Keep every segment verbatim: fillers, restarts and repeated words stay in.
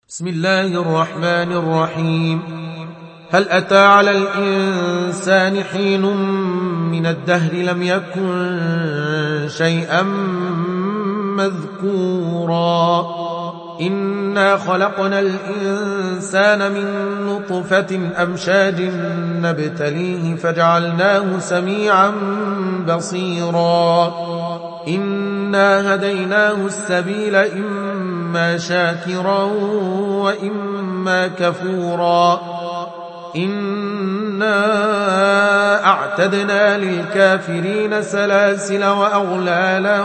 بسم الله الرحمن الرحيم. هل أتى على الإنسان حين من الدهر لم يكن شيئا مذكورا إنا خلقنا الإنسان من نطفة أمشاج نبتليه فجعلناه سميعا بصيرا إنا هديناه السبيل إما شاكرا وإما كفورا إنا أعتدنا للكافرين سلاسل وأغلالا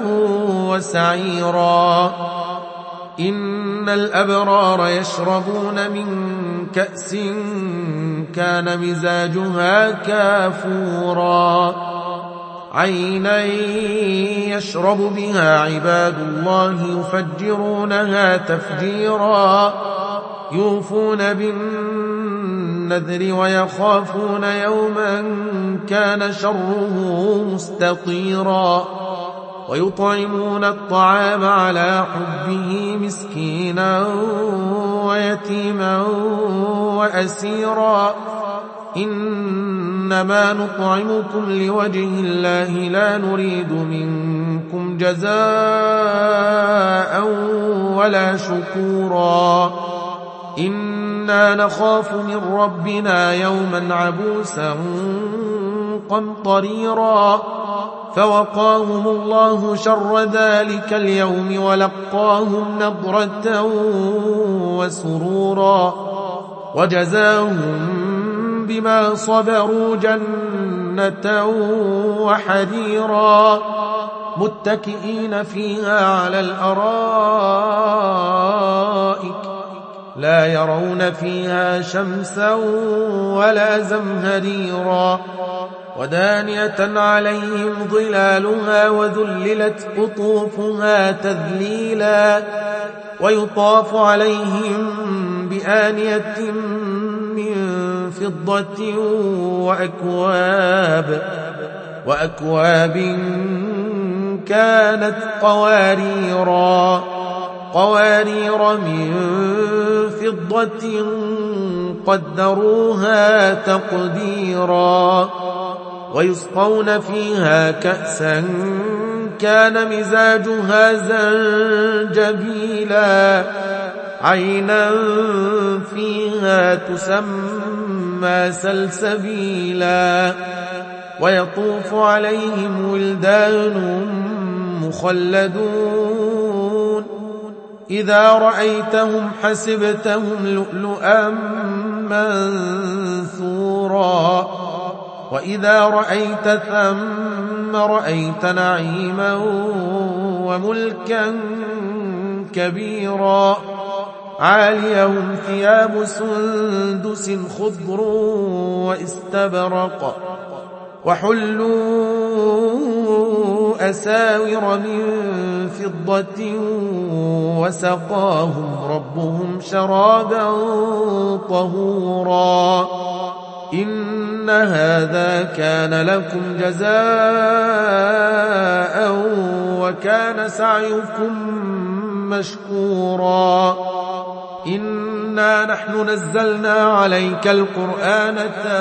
وسعيرا إن الأبرار يشربون من كأس كان مزاجها كافورا عينا يشرب بها عباد الله يفجرونها تفجيرا يوفون بالنذر ويخافون يوما كان شره مستطيرا ويطعمون الطعام على حبه مسكينا ويتيما وأسيرا إنما نطعمكم لوجه الله لا نريد منكم جزاء ولا شكورا إنا نخاف من ربنا يوما عبوسا قمطريرا فوقاهم الله شر ذلك اليوم ولقاهم نضرة وسرورا وجزاهم بما صبروا جنة وحريرا متكئين فيها على الأرائك لا يرون فيها شمسا ولا زمهريرا ودانية عليهم ظلالها وذللت قطوفها تذليلا ويطاف عليهم بآنية من فضة وأكواب وأكواب كانت قواريرا قوارير من فضة قدروها تقديرا ويسقون فيها كأسا كان مزاجها زنجبيلا عينا فيها تسمى سلسبيلا ويطوف عليهم ولدان مخلدون إذا رأيتهم حسبتهم لؤلؤا منثورا وإذا رأيت ثم رأيت نعيما وملكا كبيرا عاليهم ثياب سندس خضر واستبرق وحلوا أساور من فضة وسقاهم ربهم شرابا طهورا إن هذا كان لكم جزاء وكان سعيكم مشكورا إنا نحن نزلنا عليك القرآن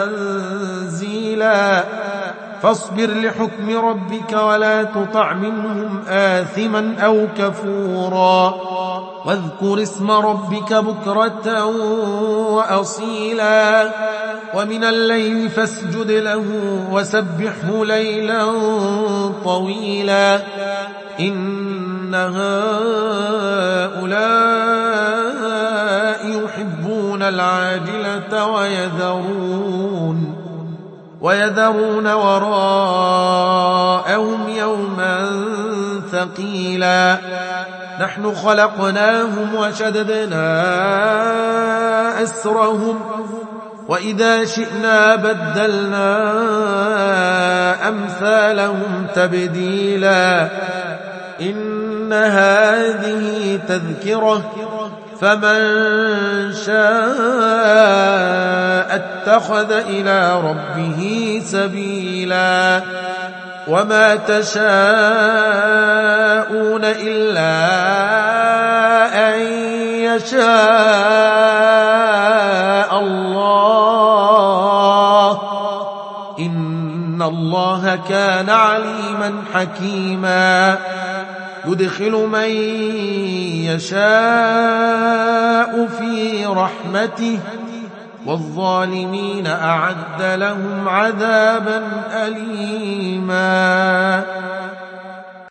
تنزيلا فاصبر لحكم ربك ولا تطع منهم آثما أو كفورا واذكر اسم ربك بكرة وأصيلا ومن الليل فاسجد له وسبحه ليلا طويلا إن هؤلاء يحبون العاجلة ويذرون ويذرون وراءهم يوما ثقيلا نحن خلقناهم وشددنا أسرهم وإذا شئنا بدلنا أمثالهم تبديلا إن هذه تذكرة فمن شاء اتخذ إلى ربه سبيلا وما تشاءون إلا أن يشاء الله إن الله كان عليما حكيما يدخل من يشاء في رحمته والظالمين أعد لهم عذابا أليما